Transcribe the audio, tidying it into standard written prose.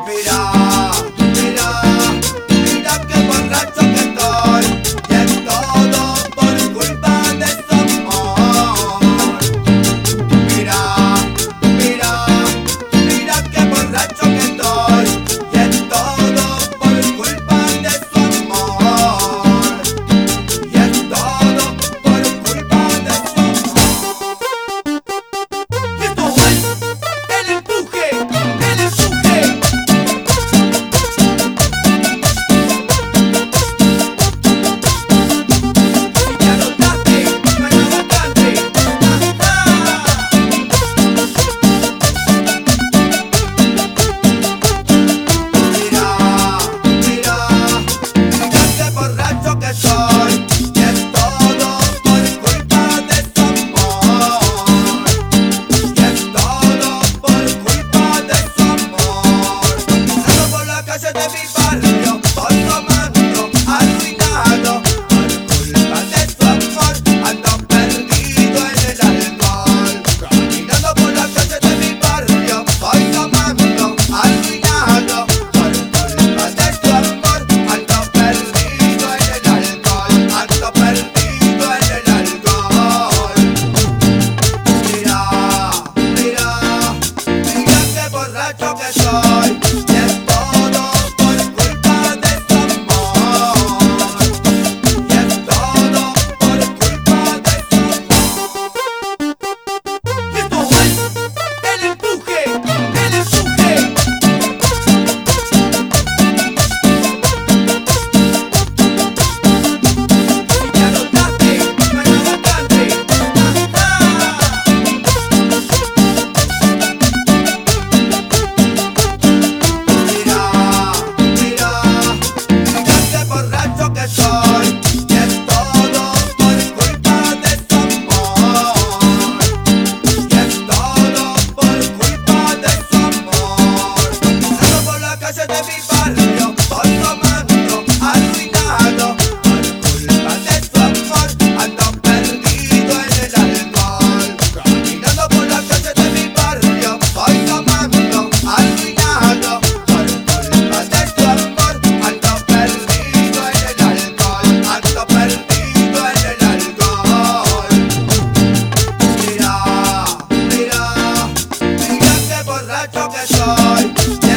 Mira, mira, mira qué borracho que estoy, y es todo por culpa de su amor. Mira, mira, mira qué borracho que estoy, y es todo por culpa de su amor. Y es todo por culpa de su amor. Y esto es el empuje, el empuje. Ya notaste, no hay nada cante. Mira, mira, mira qué borracho que soy, y es todo por culpa de su amor. Y es todo por culpa de su amor. Ando por la calle de mi barrio, voy tomando, arruinado. Por culpa de su amor, ando perdido en el alcohol. Caminando por la calle de mi barrio, voy tomando, arruinado. Por culpa de su amor, ando perdido en el alcohol. Ando perdido en el alcohol. Mira, mira, mira qué borracho que soy, y es todo por culpa de su amor. Y es todo por culpa de su amor. Y esto es el empuje, el empuje. Ya notaste, no hay nada cante. Mira, mira, mira qué borracho que soy, y es todo por culpa de su amor. Y es todo por culpa de su amor. Ando por la calle de mi barrio, voy tomando, arruinado. Por culpa de su amor, ando perdido en el alcohol. Caminando por la calle de mi barrio, voy tomando, arruinado. Por culpa de su amor, ando perdido en el alcohol. Ando perdido en el alcohol. Mira, mira, mira qué borracho que soy.